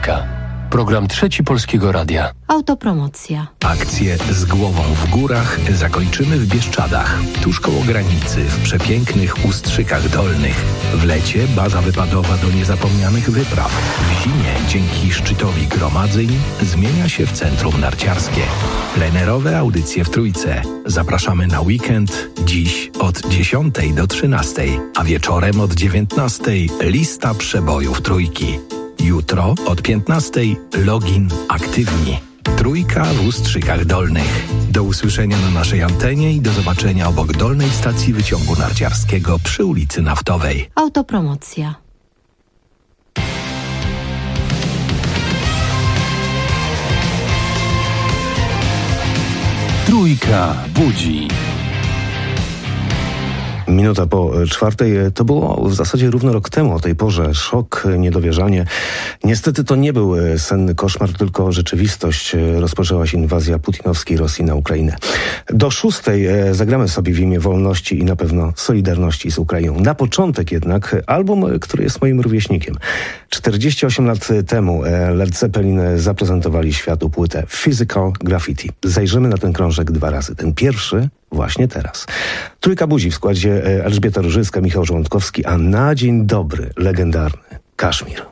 Trójka. Program Trzeci Polskiego Radia. Autopromocja. Akcję Z głową w górach zakończymy w Bieszczadach, tuż koło granicy, w przepięknych Ustrzykach Dolnych. W lecie baza wypadowa do niezapomnianych wypraw. W zimie dzięki szczytowi gromadzeń zmienia się w centrum narciarskie. Plenerowe audycje w Trójce. Zapraszamy na weekend dziś od 10 do 13, a wieczorem od 19 lista przebojów Trójki. Jutro od 15 login aktywni. Trójka w Ustrzykach Dolnych. Do usłyszenia na naszej antenie i do zobaczenia obok dolnej stacji wyciągu narciarskiego przy ulicy Naftowej. Autopromocja. Trójka budzi. Minuta po 4:00. To było w zasadzie równo rok temu o tej porze. Szok, niedowierzanie. Niestety to nie był senny koszmar, tylko rzeczywistość. Rozpoczęła się inwazja putinowskiej Rosji na Ukrainę. Do 6:00 zagramy sobie w imię wolności i na pewno solidarności z Ukrainą. Na początek jednak album, który jest moim rówieśnikiem. 48 lat temu Led Zeppelin zaprezentowali światu płytę Physical Graffiti. Zajrzymy na ten krążek 2 razy. Ten pierwszy właśnie teraz. Trójka budzi w składzie Elżbieta Różycka, Michał Żołądkowski, a na dzień dobry legendarny Kaszmir.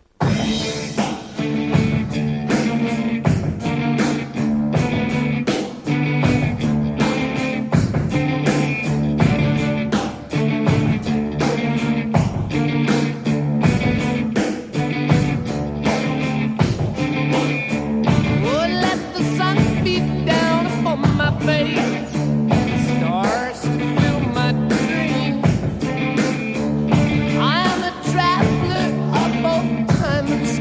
I'm a traveler of all time and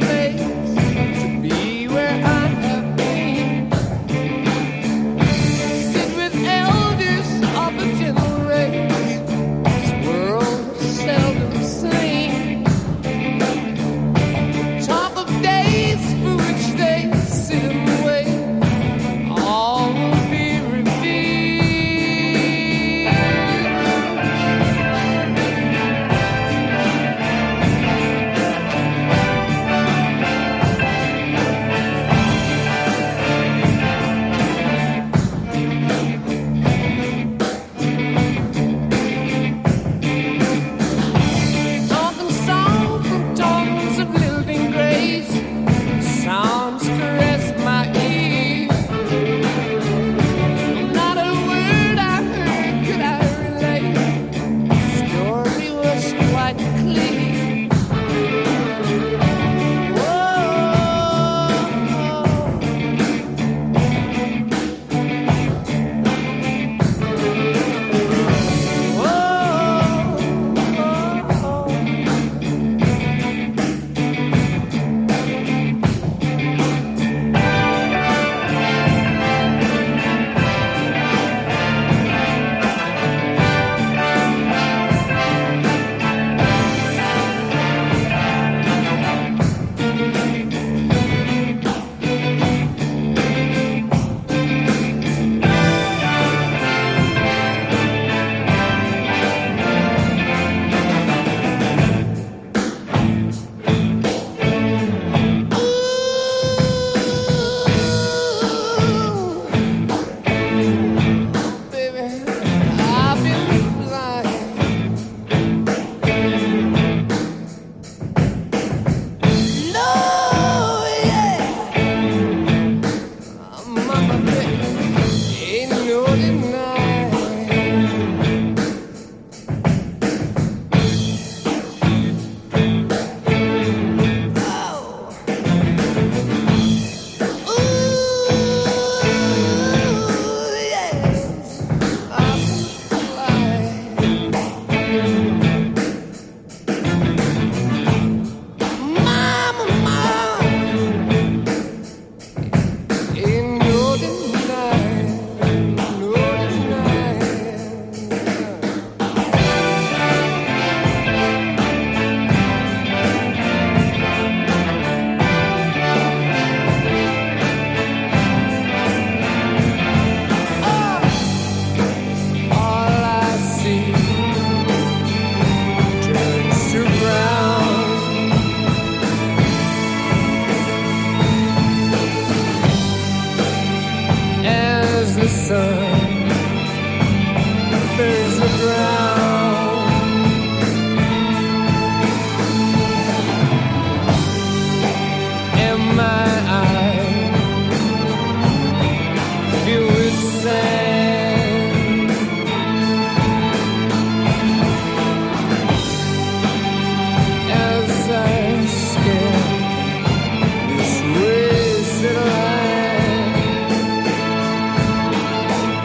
sun fades the ground. And my eyes filled with sand as I scan this wasted land.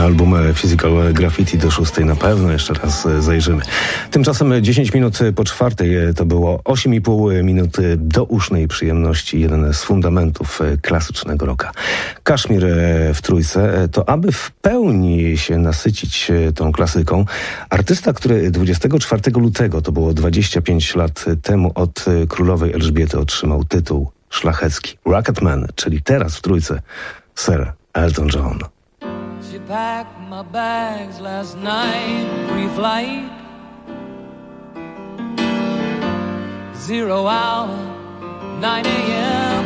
album Physical Graffiti do 6 na pewno jeszcze raz zajrzymy. Tymczasem 10 minut po 4 to było 8,5 minuty do usznej przyjemności, jeden z fundamentów klasycznego rocka. Kaszmir w Trójce to aby w pełni się nasycić tą klasyką, artysta, który 24 lutego, to było 25 lat temu, od królowej Elżbiety otrzymał tytuł szlachecki Rocketman, czyli teraz w Trójce Sir Elton John. She packed my bags last night, pre-flight, 0 hour, 9 a.m.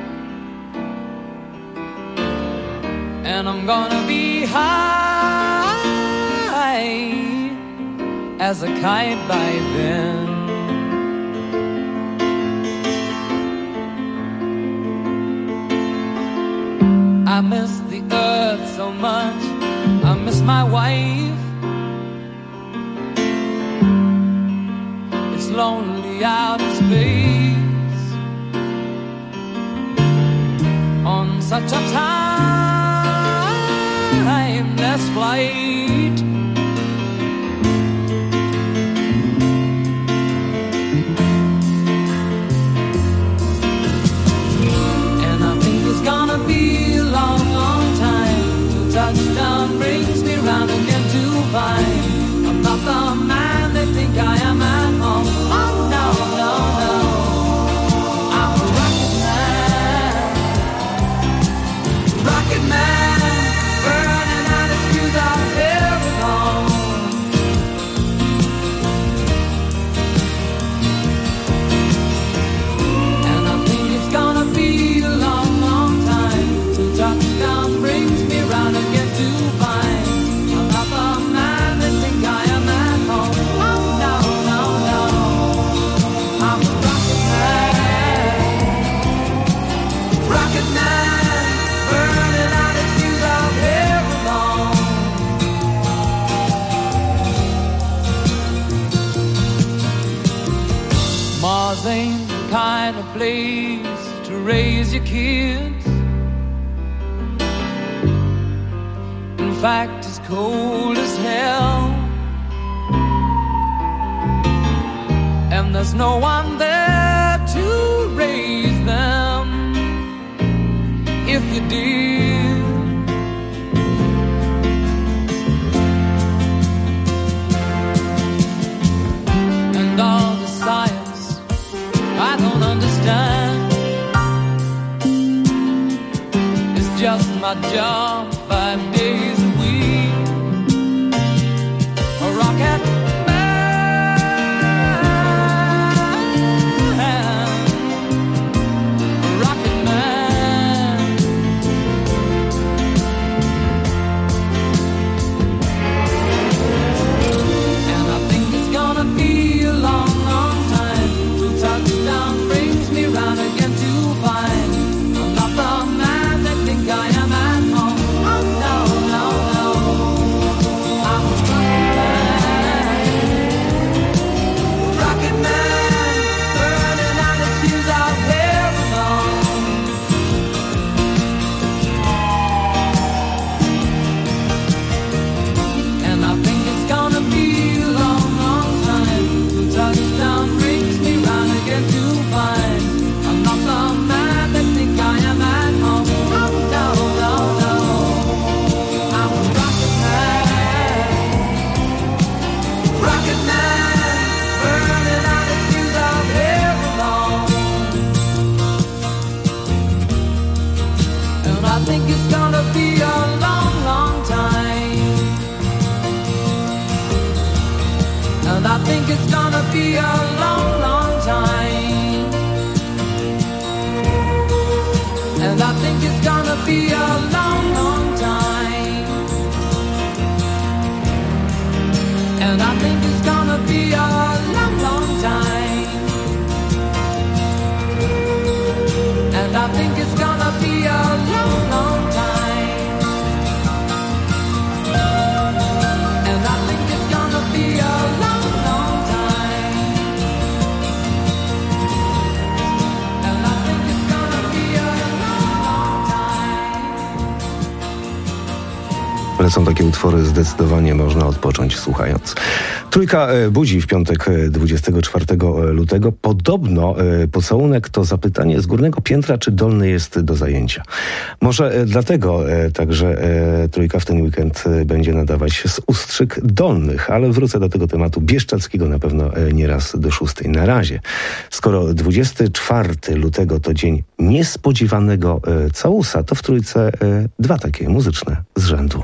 And I'm gonna be high as a kite by then. I miss the earth so much, I miss my wife. It's lonely out in space on such a timeless flight. And I think it's gonna be a long, long time till touchdown brings me round again to find I'm not the man they think I am at home. Oh no, no, no, I'm a rocket man, burning out his fuse out here alone. And I think it's gonna be a long, long time till touchdown brings me round again to find I'm not the man they think I am at home. Oh no, no, no, I'm a rocket man, burning out his fuse out here alone. Mars ain't the kind of place to raise your kids. In fact, it's cold as hell, and there's no one there to raise them if you did. And all the science I don't understand, it's just my job 5 days a week. A rocket man, a rocket man. And I think it's gonna be a long, long time till touchdown brings me round again to find I'm not the man they think I am at home. Oh no, no, no, I'm a rocket man, burning out his fuse out here alone. And I think it's gonna be a long, long time till touchdown brings me round again to find I'm not the man they think I am at home. Oh no, no, no, I'm a rocket man, burning out his fuse out here alone. And I think it's gonna be a long, long time. And I think it's gonna be a long, long time. And I think it's gonna be a long, long time. And I think it's gonna be a long, long time. And I think it's gonna be a long, long time. And I think it's gonna be a long, long time. And I think it's gonna be a long, long time. ale są takie utwory, zdecydowanie można odpocząć słuchając. Trójka budzi w piątek 24 lutego. Podobno pocałunek to zapytanie z górnego piętra, czy dolny jest do zajęcia. Może dlatego także Trójka w ten weekend będzie nadawać z Ustrzyk Dolnych, ale wrócę do tego tematu bieszczadzkiego na pewno nieraz do 6. Na razie. Skoro 24 lutego to dzień niespodziewanego całusa, to w Trójce dwa takie muzyczne z rzędu.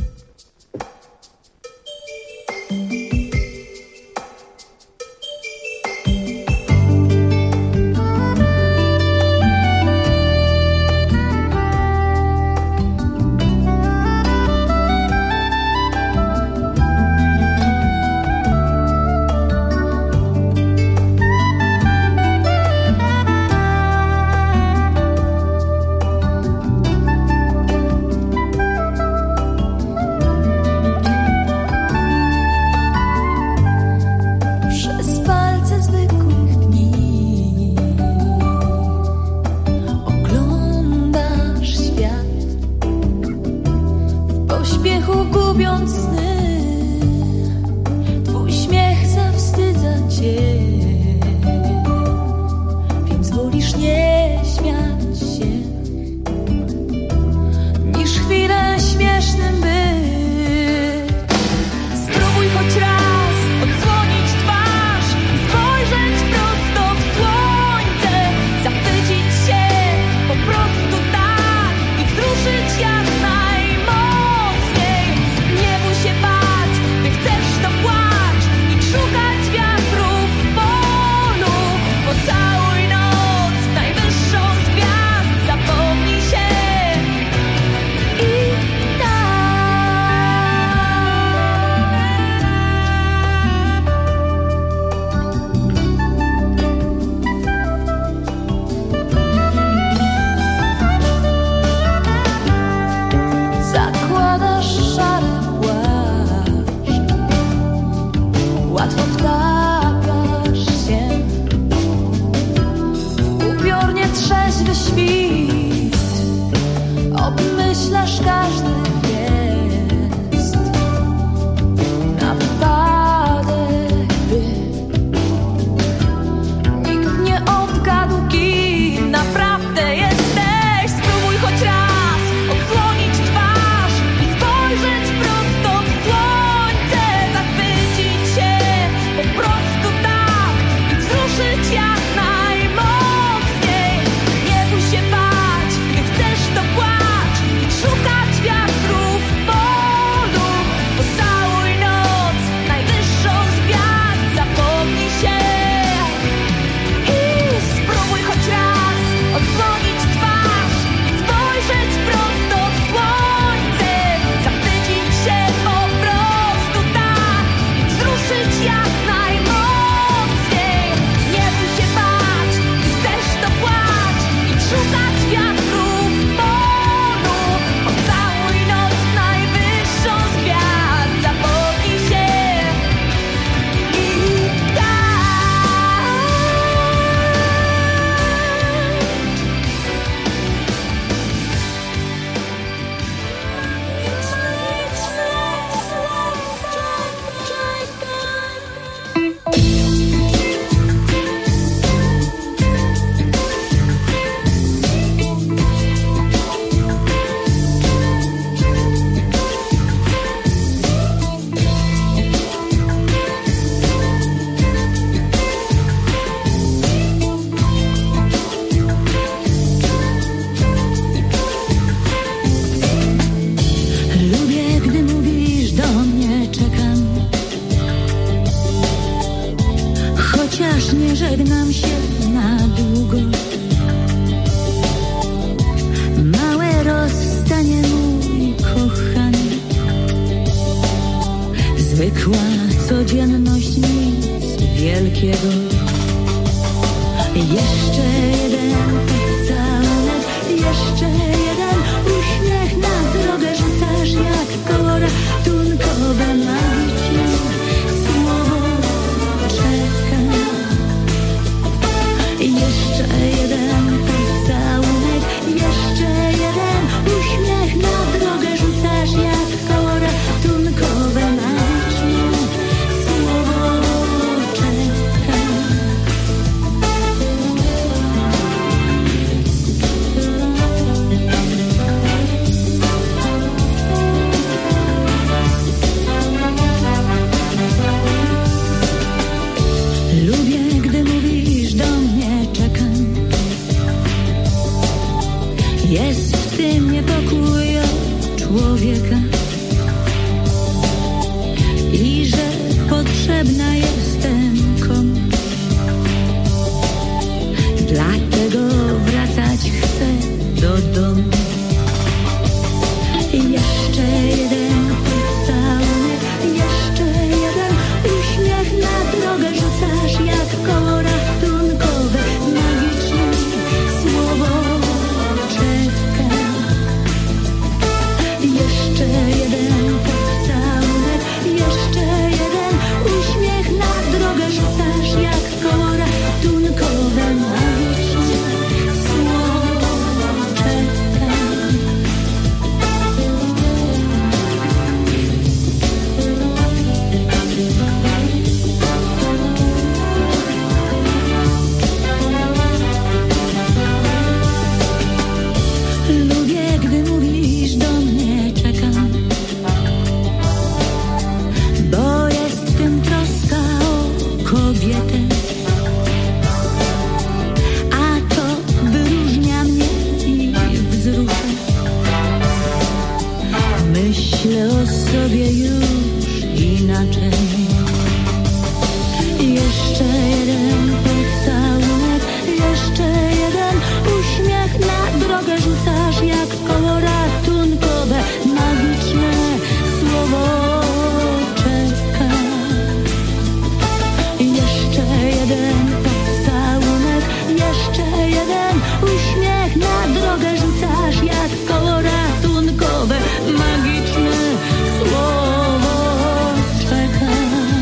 żegnam się na długo. Małe rozstanie, mój kochany. Zwykła codzienność, nic wielkiego. Jeszcze jeden pocałunek, jeszcze jeden uśmiech na drogę rzucasz jak koło ratunkowe magiczne słowo czeka. Jeszcze jeden pocałunek, jeszcze jeden uśmiech na drogę rzucasz jak koło kobietę. A to wyróżnia mnie i wzrusza. Myślę o sobie już inaczej. Jeszcze jeden pocałunek, jeszcze jeden uśmiech na drogę rzucasz jak koło ratunkowe. Magiczne słowo czeka. Jeszcze jeden pocałunek, jeszcze jeden uśmiech na drogę rzucasz jak koło ratunkowe. Magiczne słowo czeka.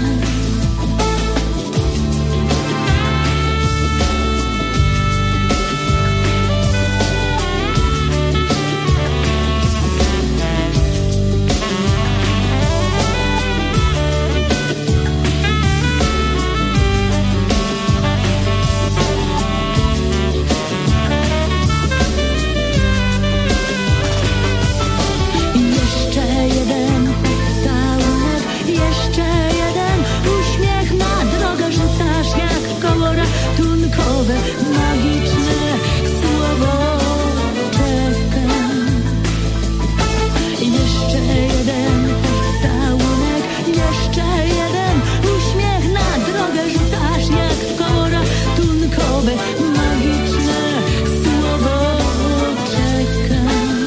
Magiczne słowo czeka. Jeszcze jeden pocałunek, jeszcze jeden uśmiech na drogę rzucasz jak koło ratunkowe. Magiczne słowo czeka.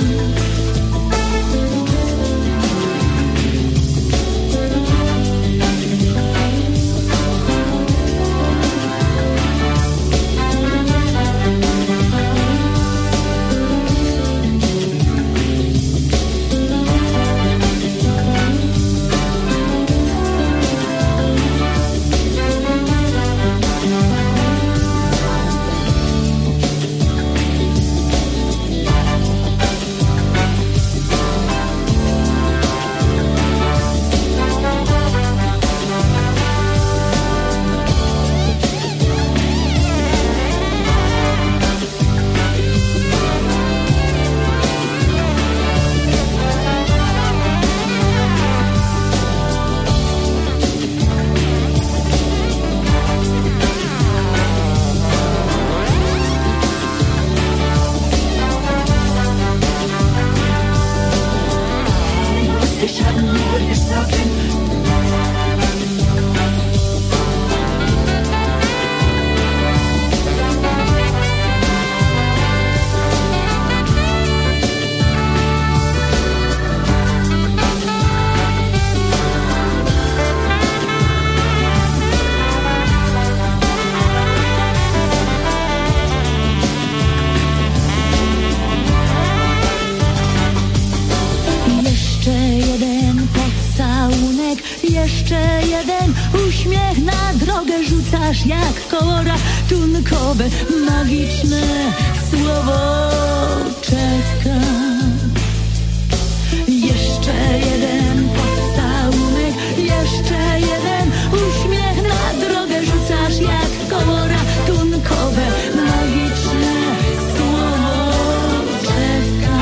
Jeszcze jeden uśmiech na drogę rzucasz jak koło ratunkowe. Magiczne słowo czeka. Jeszcze jeden pocałunek, jeszcze jeden uśmiech na drogę rzucasz jak koło ratunkowe. Magiczne słowo czeka.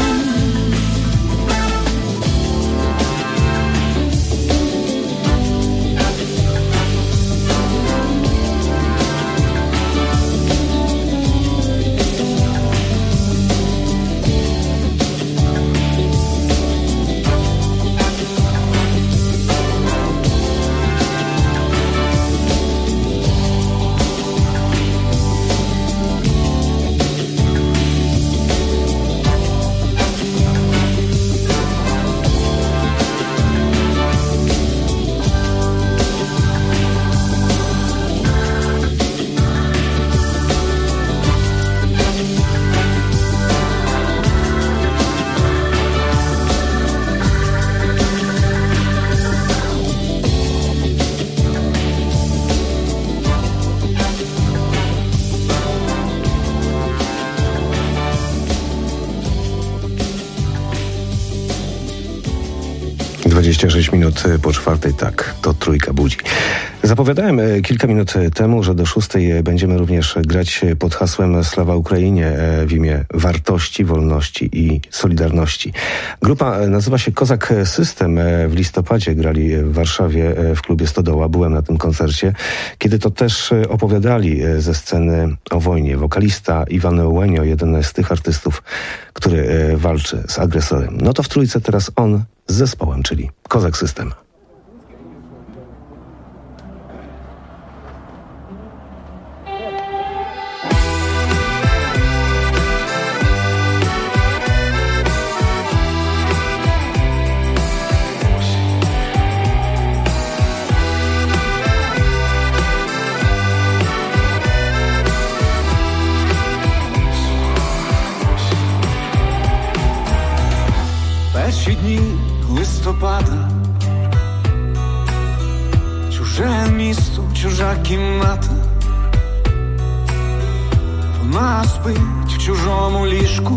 Minut po czwartej, tak, to Trójka budzi. Zapowiadałem kilka minut temu, że do 6 będziemy również grać pod hasłem Sława Ukrainie w imię wartości, wolności i solidarności. Grupa nazywa się Kozak System. W listopadzie grali w Warszawie w klubie Stodoła. Byłem na tym koncercie, kiedy to też opowiadali ze sceny o wojnie. Wokalista Iwan Łenio, jeden z tych artystów, który walczy z agresorem. No to w trójce teraz on z zespołem, czyli Kozak System. Перші дні листопада, чуже місто, чужа кімната, вона спить в чужому ліжку,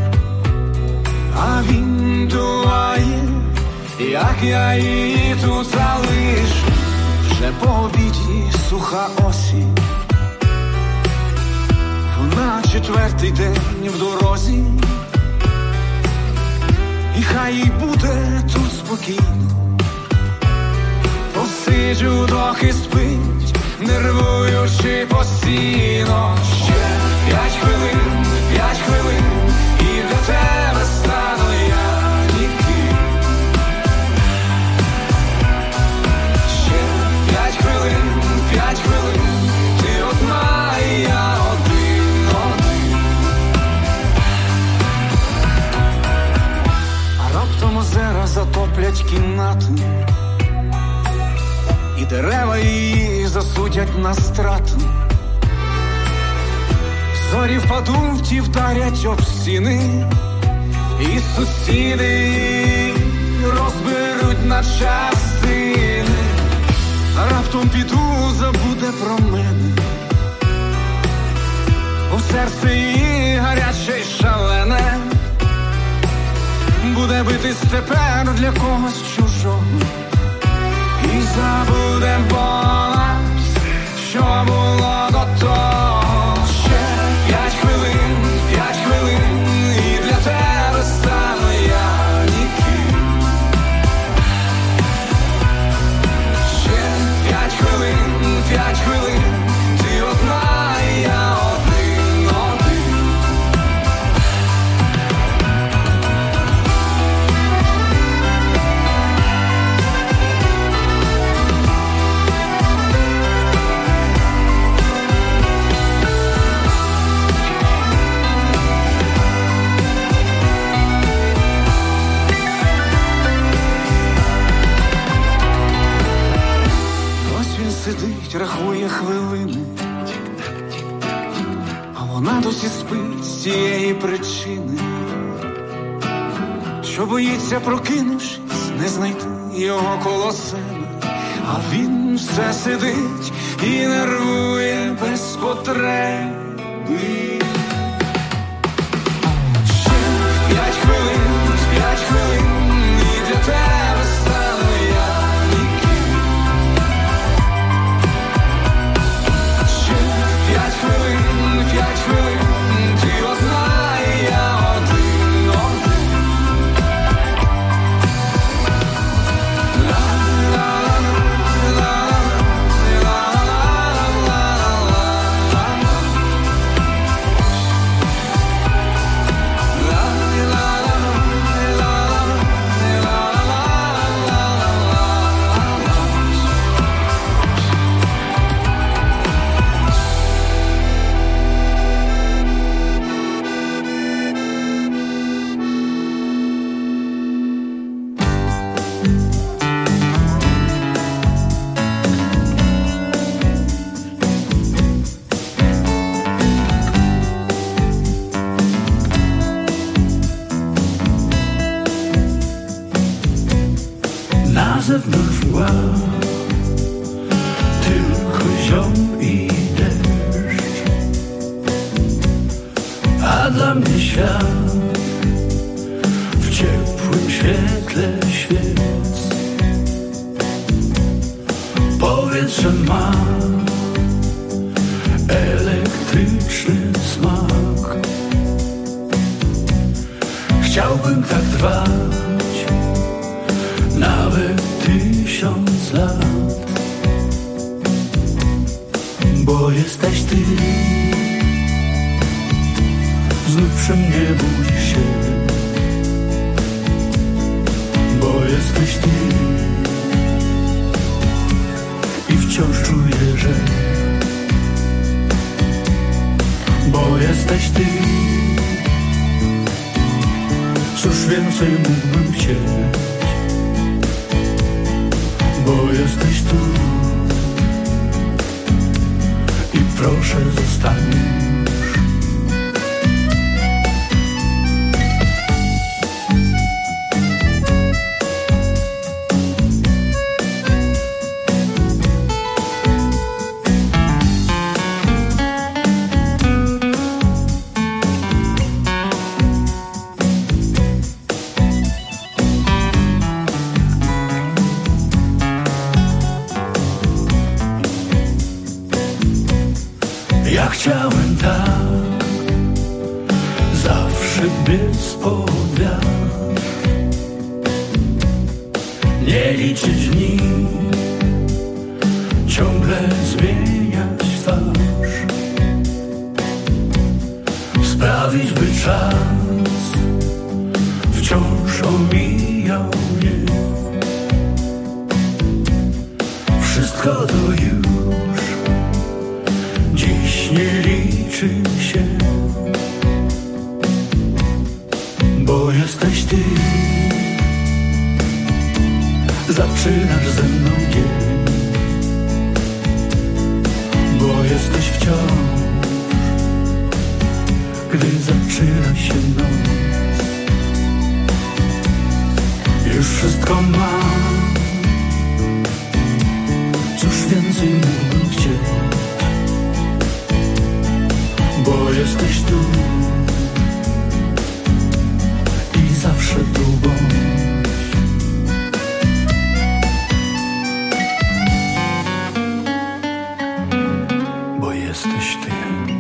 а він думає, як я її тут залишу. Вже по обіді суха осінь, вона четвертий день в дорозі. І хай їй буде тут спокійно, посиджу, доки спить, нервуючи постійно. Ще 5 хвилин, і для тебе стану я ніким. Ще 5 хвилин, ти одна і я один. Раптом озера затоплять кімнату, і дерева її засудять на страту. Зорі впадуть і вдарять об стіни, і сусіди її розберуть на частини. Раптом піду, забуде про мене, у серце її гаряче й шалене. Буде битись тепер для когось чужого, і забуде нас, що було до того. Ще 5 хвилин, і для тебе стану я ніким. Ще 5 хвилин, ти одна і я один. Сидить, рахує хвилини, а вона досі спить з цієї причини, що боїться, прокинувшись, не знайти його коло себе. А він все сидить і нервує без потреби. Ще 5 хвилин, і для тебе стану я ніким. 5 хвилин, ти одна і я один. Powietrze ma elektryczny smak. Chciałbym tak trwać nawet 1000 lat, bo jesteś ty. Znów przy mnie budzi się, bo jesteś ty. I wciąż czuję, że bo jesteś ty. Cóż więcej mógłbym chcieć, bo jesteś tu. I proszę zostań. Ja chciałem tak zawsze biec pod wiatr, nie liczyć dni, ciągle zmieniać twarz, sprawić, by czas wciąż omijał mnie. Wszystko to już dziś nie liczy się, bo jesteś ty. Zaczynasz ze mną dzień, bo jesteś wciąż, gdy zaczyna się noc. Już wszystko mam, cóż więcej mógłbym chcieć, bo jesteś tu i zawsze tu bądź. Bo jesteś ty.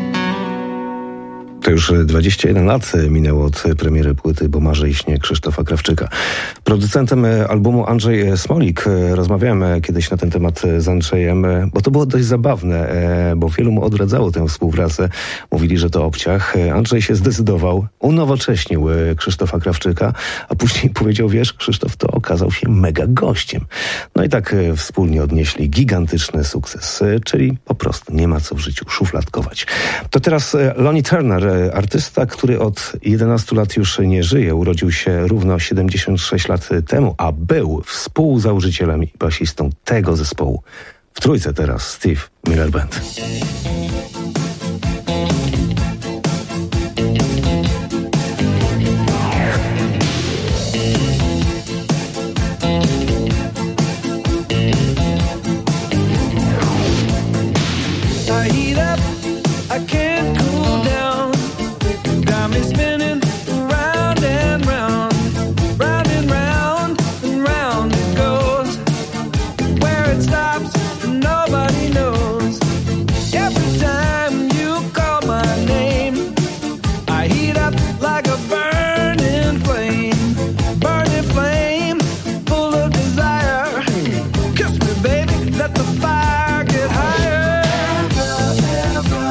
To już 21 lat minęło od premiery płyty Bo marzę i śnie Krzysztofa Krawczyka. Producentem albumu Andrzej Smolik. Rozmawiałem kiedyś na ten temat z Andrzejem, bo to było dość zabawne, bo wielu mu odradzało tę współpracę. Mówili, że to obciach. Andrzej się zdecydował, unowocześnił Krzysztofa Krawczyka, a później powiedział, wiesz, Krzysztof to okazał się mega gościem. No i tak wspólnie odnieśli gigantyczny sukces, czyli po prostu nie ma co w życiu szufladkować. To teraz Lonnie Turner, artysta, który od 11 lat już nie żyje. Urodził się równo 76 lat temu, a był współzałożycielem i basistą tego zespołu. W trójce teraz Steve Miller Band. Let the fire get higher.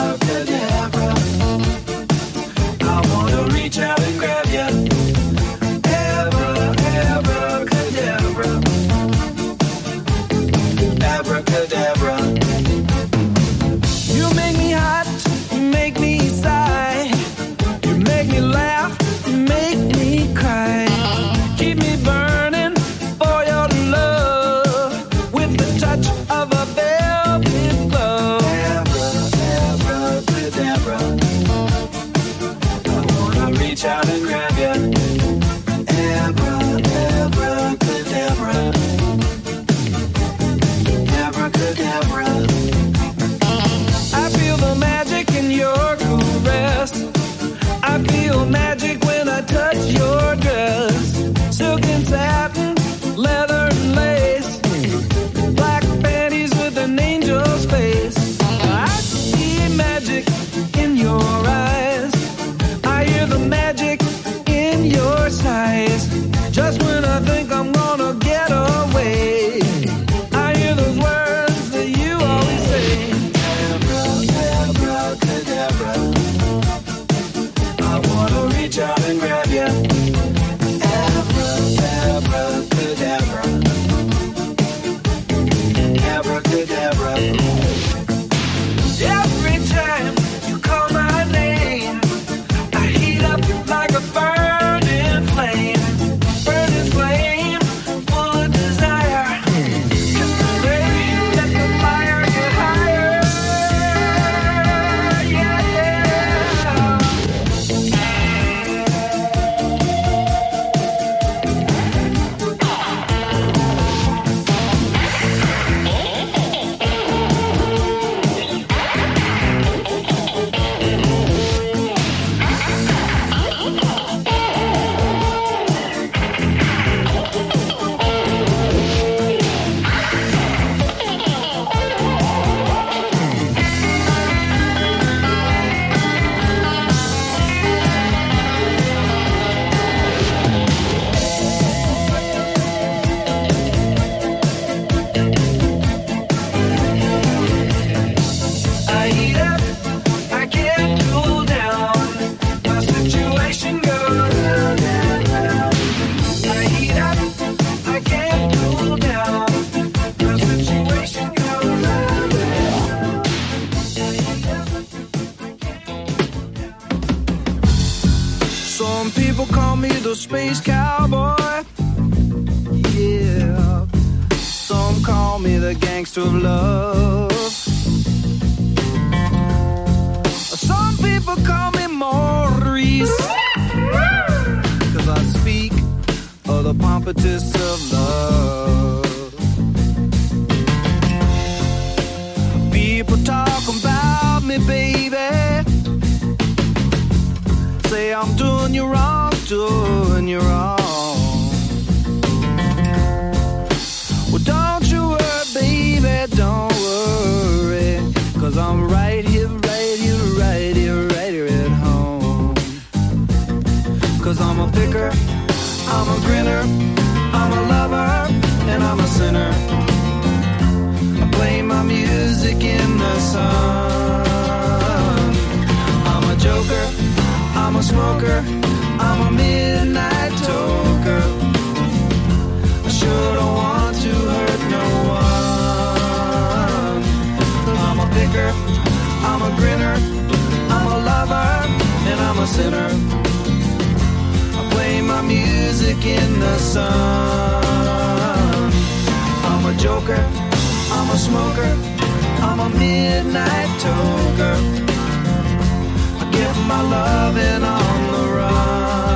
people call me the space cowboy. Yeah. Some call me the gangster of love. Some people call me Maurice, 'cause I speak of the pompatus of love. People talk about me, baby, say I'm doing you wrong, doing you wrong. Well, don't you worry, baby, don't worry, 'cause I'm right here, right here, right here, right here at home. 'Cause I'm a picker, I'm a grinner, I'm a lover, and I'm a sinner. I play my music in the sun. I'm a joker, I'm a smoker, I'm a midnight toker. I sure don't want to hurt no one. I'm a picker, I'm a grinner, I'm a lover, and I'm a sinner. I play my music in the sun. I'm a joker, I'm a smoker, I'm a midnight toker. I get my loving on the run.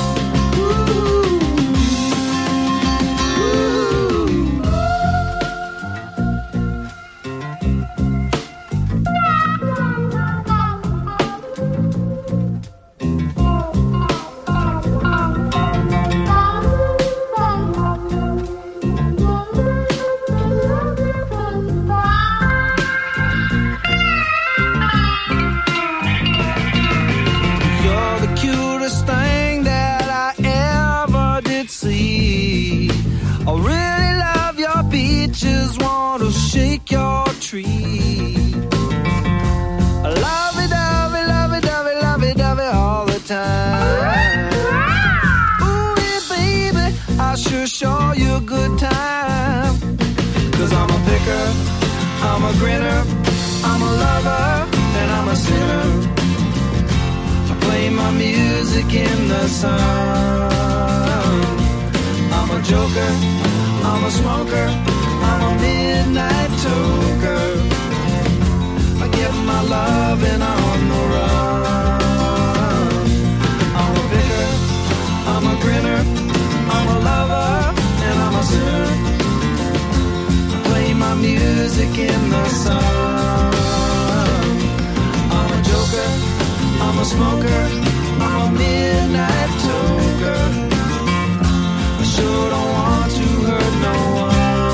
Show you a good time, 'cause I'm a picker, I'm a grinner, I'm a lover, and I'm a sinner. I play my music in the sun. I'm a joker, I'm a smoker, I'm a midnight toker. I get my loving on the run. I'm a picker, I'm a grinner, I'm a lover, and I'm a sinner. I play my music in the sun. I'm a joker, I'm a smoker, I'm a midnight toker. I sure don't want to hurt no one.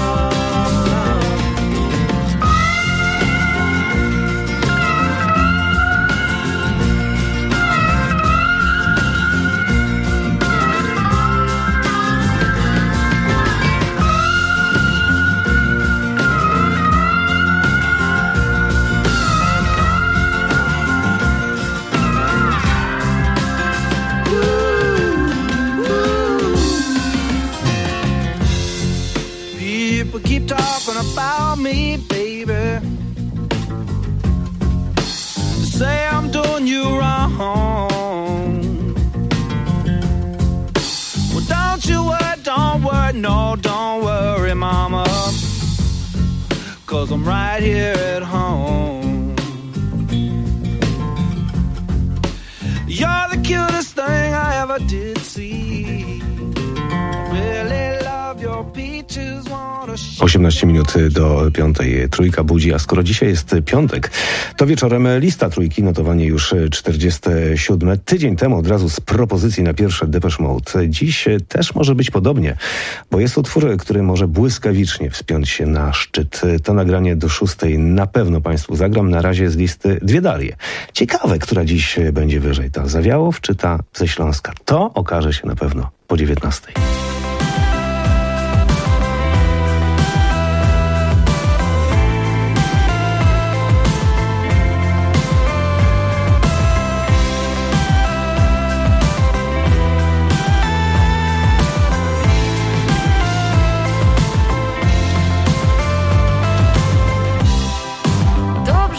Keep talking about me, baby. Say I'm doing you wrong. Well, don't you worry, don't worry, no, don't worry, mama, 'cause I'm right here at home. You're the cutest thing I ever did see. Really love your peaches. 18 minut do 5. Trójka budzi, a skoro dzisiaj jest piątek, to wieczorem lista trójki, notowanie już 47. Tydzień temu od razu z propozycji na pierwsze Depeche Mode. Dziś też może być podobnie, bo jest utwór, który może błyskawicznie wspiąć się na szczyt. To nagranie do 6 na pewno Państwu zagram. Na razie z listy dwie Darie. Ciekawe, która dziś będzie wyżej. Ta Zawiałow czy ta ze Śląska? To okaże się na pewno po 19.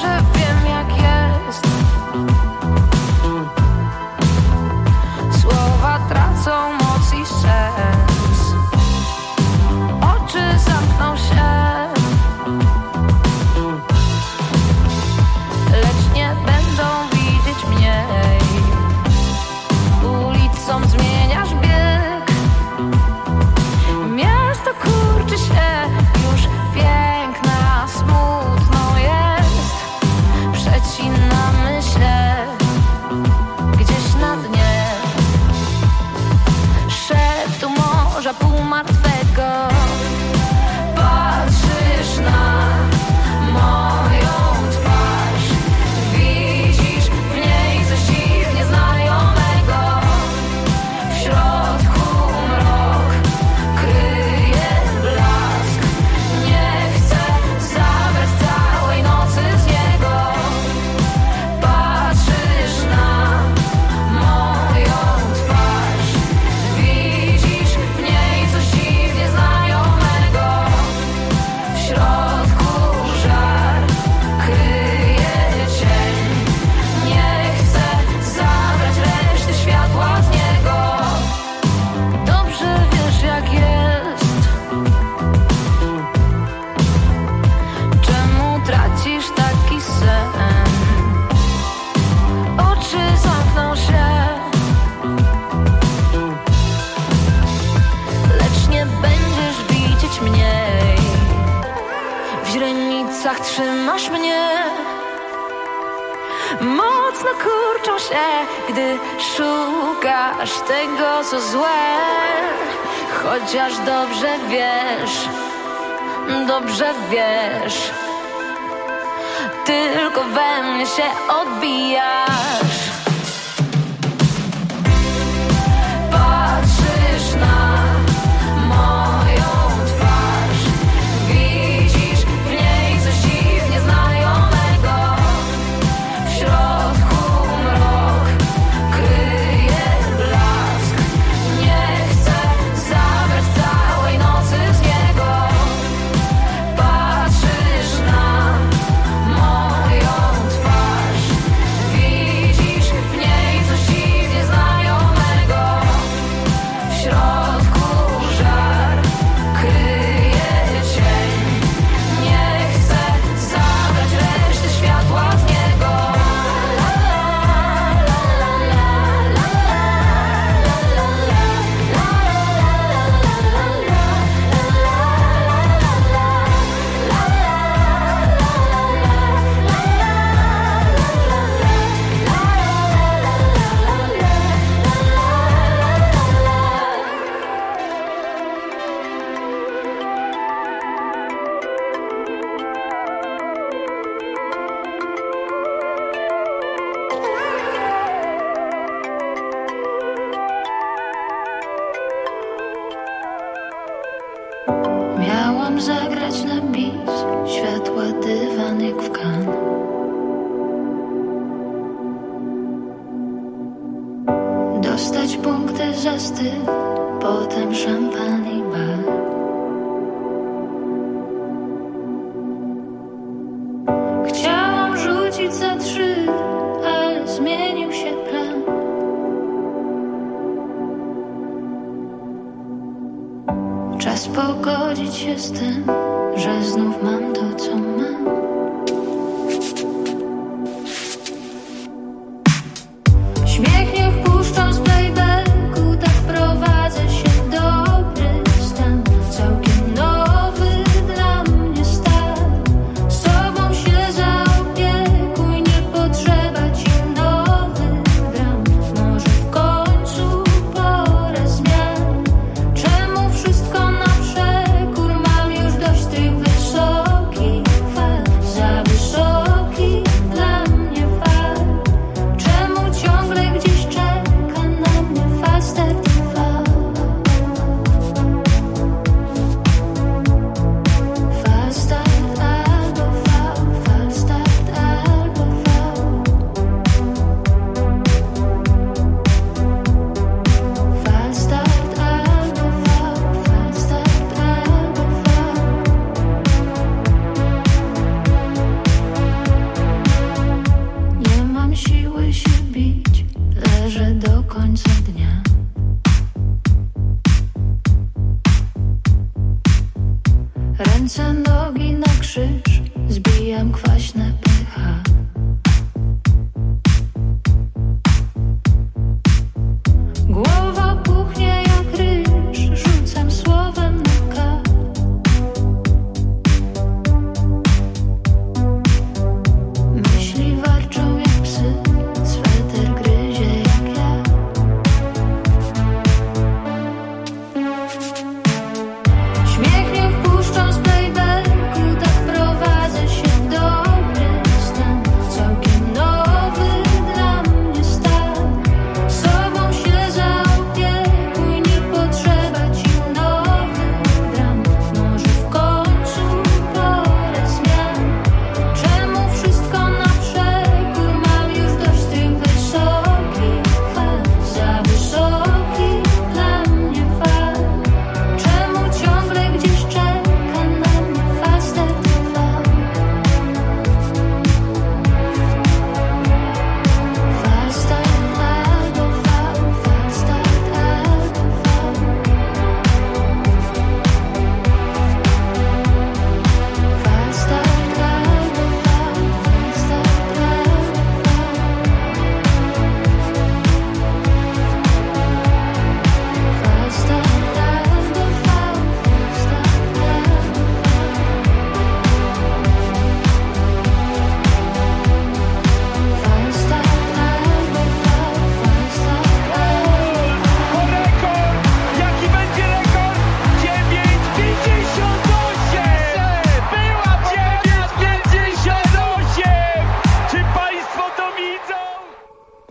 Słowo mocno kurczą się, gdy szukasz tego, co złe. Chociaż dobrze wiesz, tylko we mnie się odbijasz. Patrzysz na moją twarz, widzisz w niej coś dziwnie znajomego. W środku mrok kryje blask. Nie chcę zabrać całej nocy z niego. Patrzysz na moją twarz, widzisz w niej coś dziwnie znajomego. W środku żar kryje cień. Nie chcę zabrać reszty światła z niego. Miałam zagrać na bis, światła dywan jak w Cannes. Dostać punkty za styl, potem szampan i bar. Chciałam rzucić za 3, ale zmienił się plan. Czas pogodzić się z tym, że znów mam to, co mam. Śmiech niech puszczą z playbacku, tak wprowadzę się w dobry stan. Całkiem nowy dla mnie stan. Sobą się zaopiekuj, nie potrzeba ci nowych dram. Może w końcu pora zmian. Czemu wszystko na przekór? Mam już dość tych wysokich fal.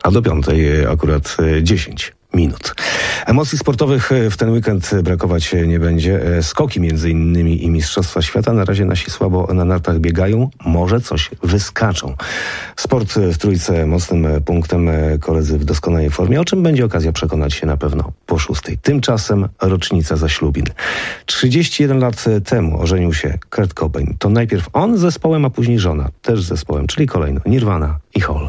a do 5 akurat 10 minut. Emocji sportowych w ten weekend brakować nie będzie. Skoki między innymi i Mistrzostwa Świata. Na razie nasi słabo na nartach biegają. Może coś wyskaczą. Sport w trójce mocnym punktem. Koledzy w doskonałej formie, o czym będzie okazja przekonać się na pewno po 6. Tymczasem rocznica zaślubin. 31 lat temu ożenił się Kurt Cobain. To najpierw on z zespołem, a później żona też z zespołem, czyli kolejno Nirvana i Hole.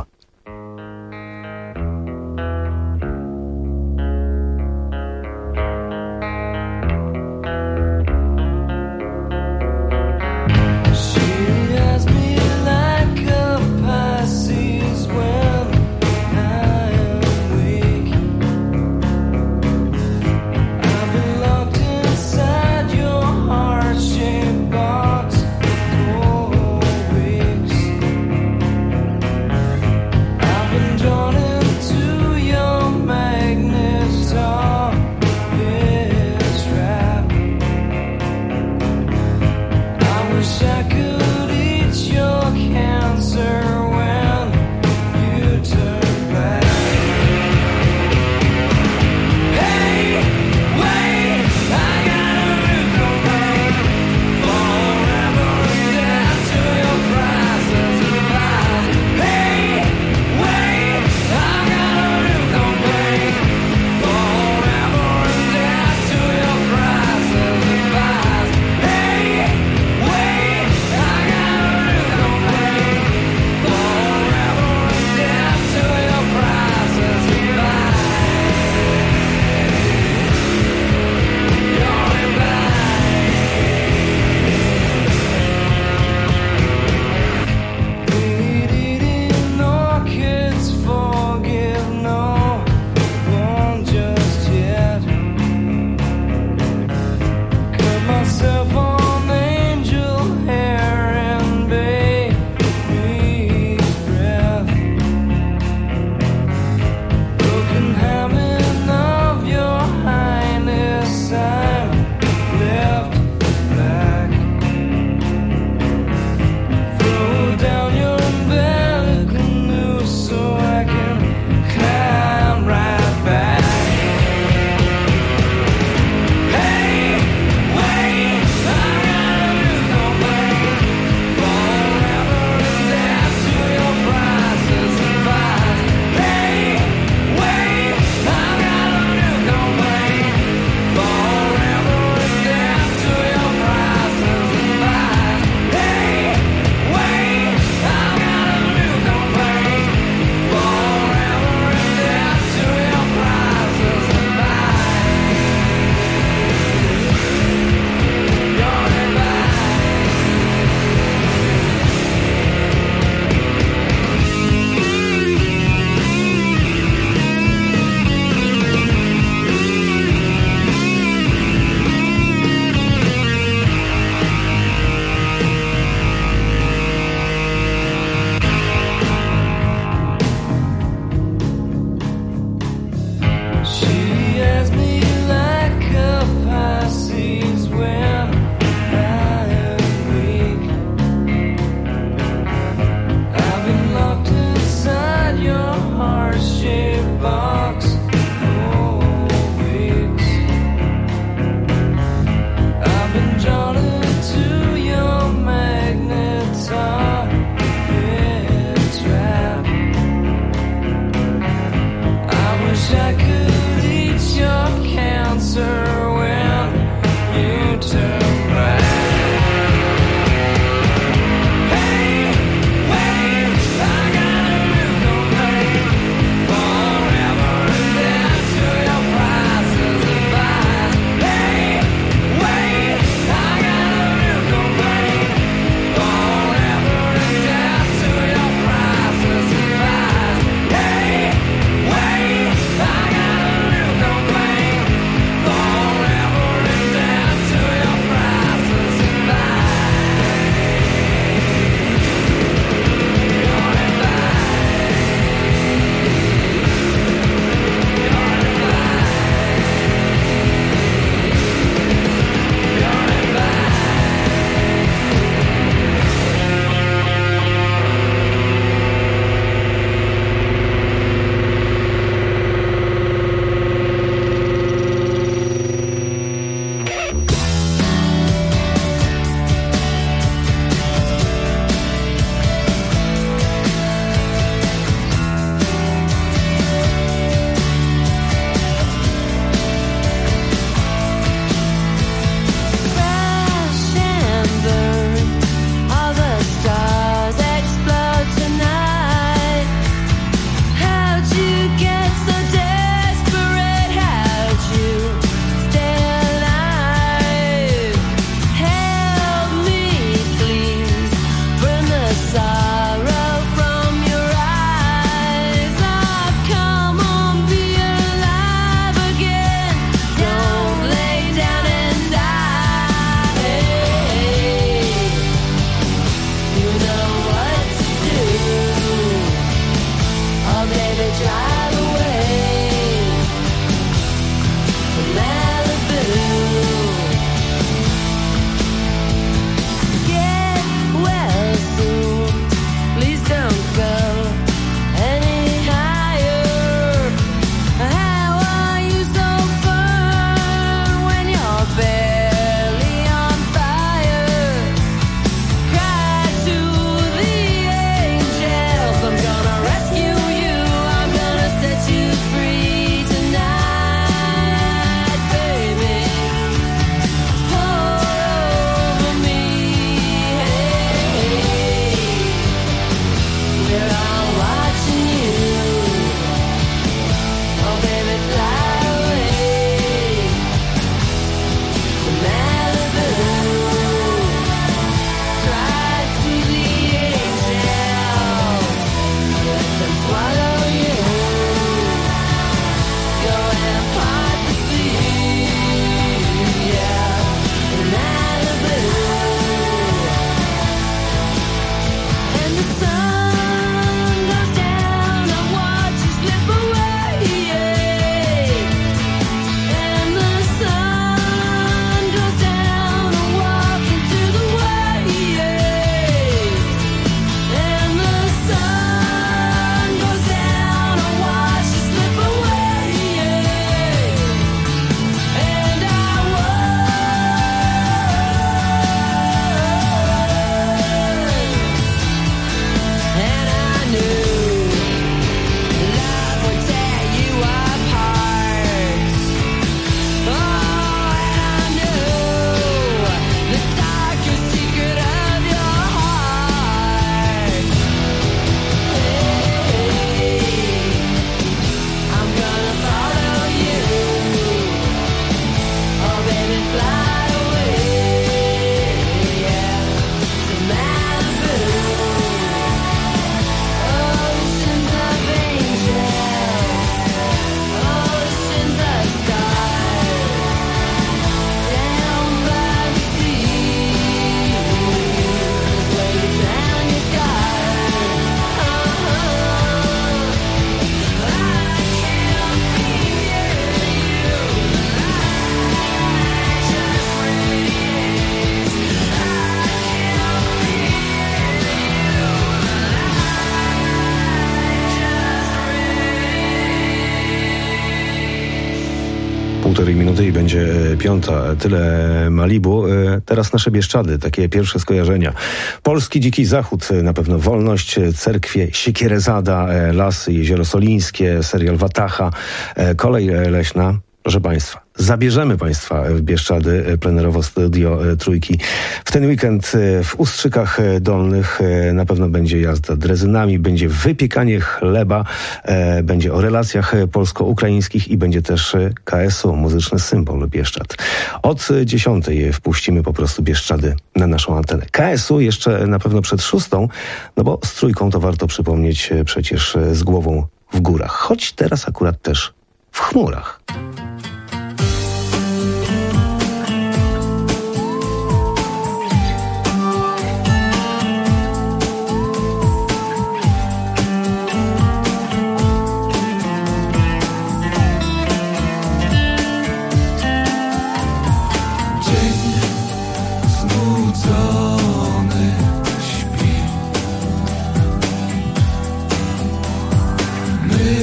Półtorej minuty i będzie 5. Tyle Malibu. Teraz nasze Bieszczady, takie pierwsze skojarzenia. Polski Dziki Zachód, na pewno Wolność, Cerkwie, Siekierezada, Lasy, Jezioro Solińskie, serial Wataha, Kolej Leśna. Proszę Państwa, zabierzemy Państwa w Bieszczady, plenerowo studio Trójki. W ten weekend w Ustrzykach Dolnych na pewno będzie jazda drezynami, będzie wypiekanie chleba, będzie o relacjach polsko-ukraińskich i będzie też KSU, muzyczny symbol Bieszczad. Od 10 wpuścimy po prostu Bieszczady na naszą antenę. KSU jeszcze na pewno przed 6, no bo z Trójką to warto przypomnieć przecież z głową w górach, choć teraz akurat też w chmurach.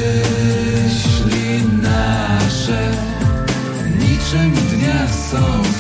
Myśli nasze niczym dnia są.